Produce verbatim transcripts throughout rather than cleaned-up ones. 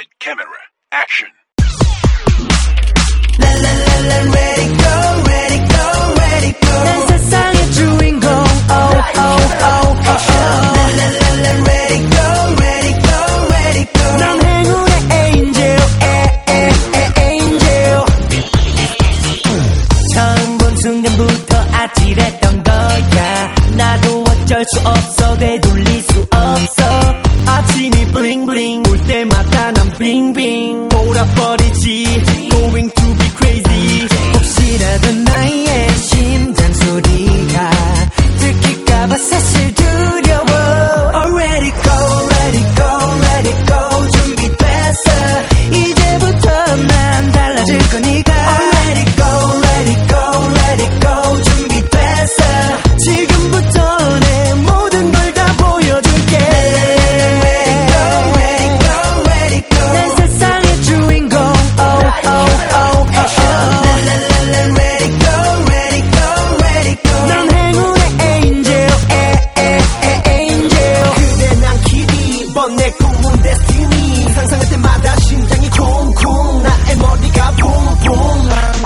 Light, camera, action. Let it go, let it go, let it go. 난 세상의 주인공. Oh, oh, oh, oh, oh. Let it go, let it go, let it go. 난 행운의 angel, eh, eh, eh, angel. 처음 본 순간부터 아찔했던 거야. 나도 어쩔 수 없어, 되돌릴 수 없어. 아침이 bling bling 올 때마다 난 빙빙 돌아버리지. Going to be crazy. 혹시라도 나의 심장 소리가 들킬까봐 사실 두려워. Oh, let it go, let it go, let it go. 준비됐어. 이제부터 난 달라질 거니까. Oh, let it go, let it go, let it go. 준비됐어. 지금부터 내 모든 걸 다 보여줄게. Let it go, let it go, let it go. 난 세상의 주인공. Oh, oh, oh, oh, oh. Let it go, let it go, let it go. 난 행운의 angel, eh, eh, eh, angel. 그대 난 길이 번내 꿈은 destiny. 상상할 때마다 심장이 쿵쿵 나의 머리가 붕붕.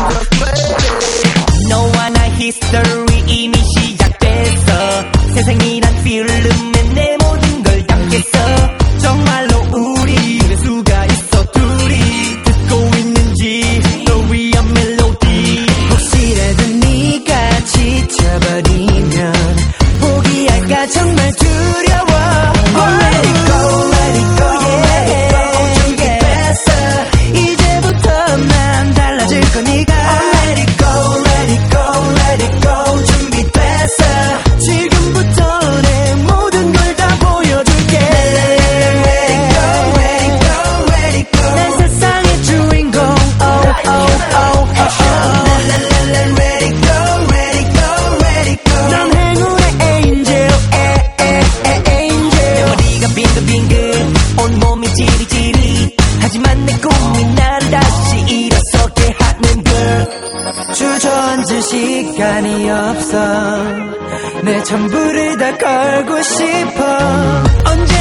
너와 나 history 이미 시작됐어. 세상이란 필름에 내 모든 걸 담겠어. 정말로 우리 될 수가 있어. 둘이 듣고 있는지 너 위한 멜로디. 혹시라도 네가 지쳐버리면 포기할까 정말 두려워. Oh, let it go, let it go, yeah, let it go. 준비됐어. 이제부터 난 달라질 거니까. Oh, let it go, let it go, let it go. 준비됐어. 지금부터 내 모든 걸 다 보여줄게. Let it go, let it go, let it go. 난 세상의 주인공. Oh, oh, oh, oh, oh. Let it go, let it go, let it go. 난 행운의 angel, eh, eh, eh, angel. 내 머리가 빙글빙글 온몸이 지리지리. 하지만 내 꿈이 나를 다시 일어서게 하는 girl. 주저앉을 시간이 없어. 내 전부를 다 걸고 싶어. 언제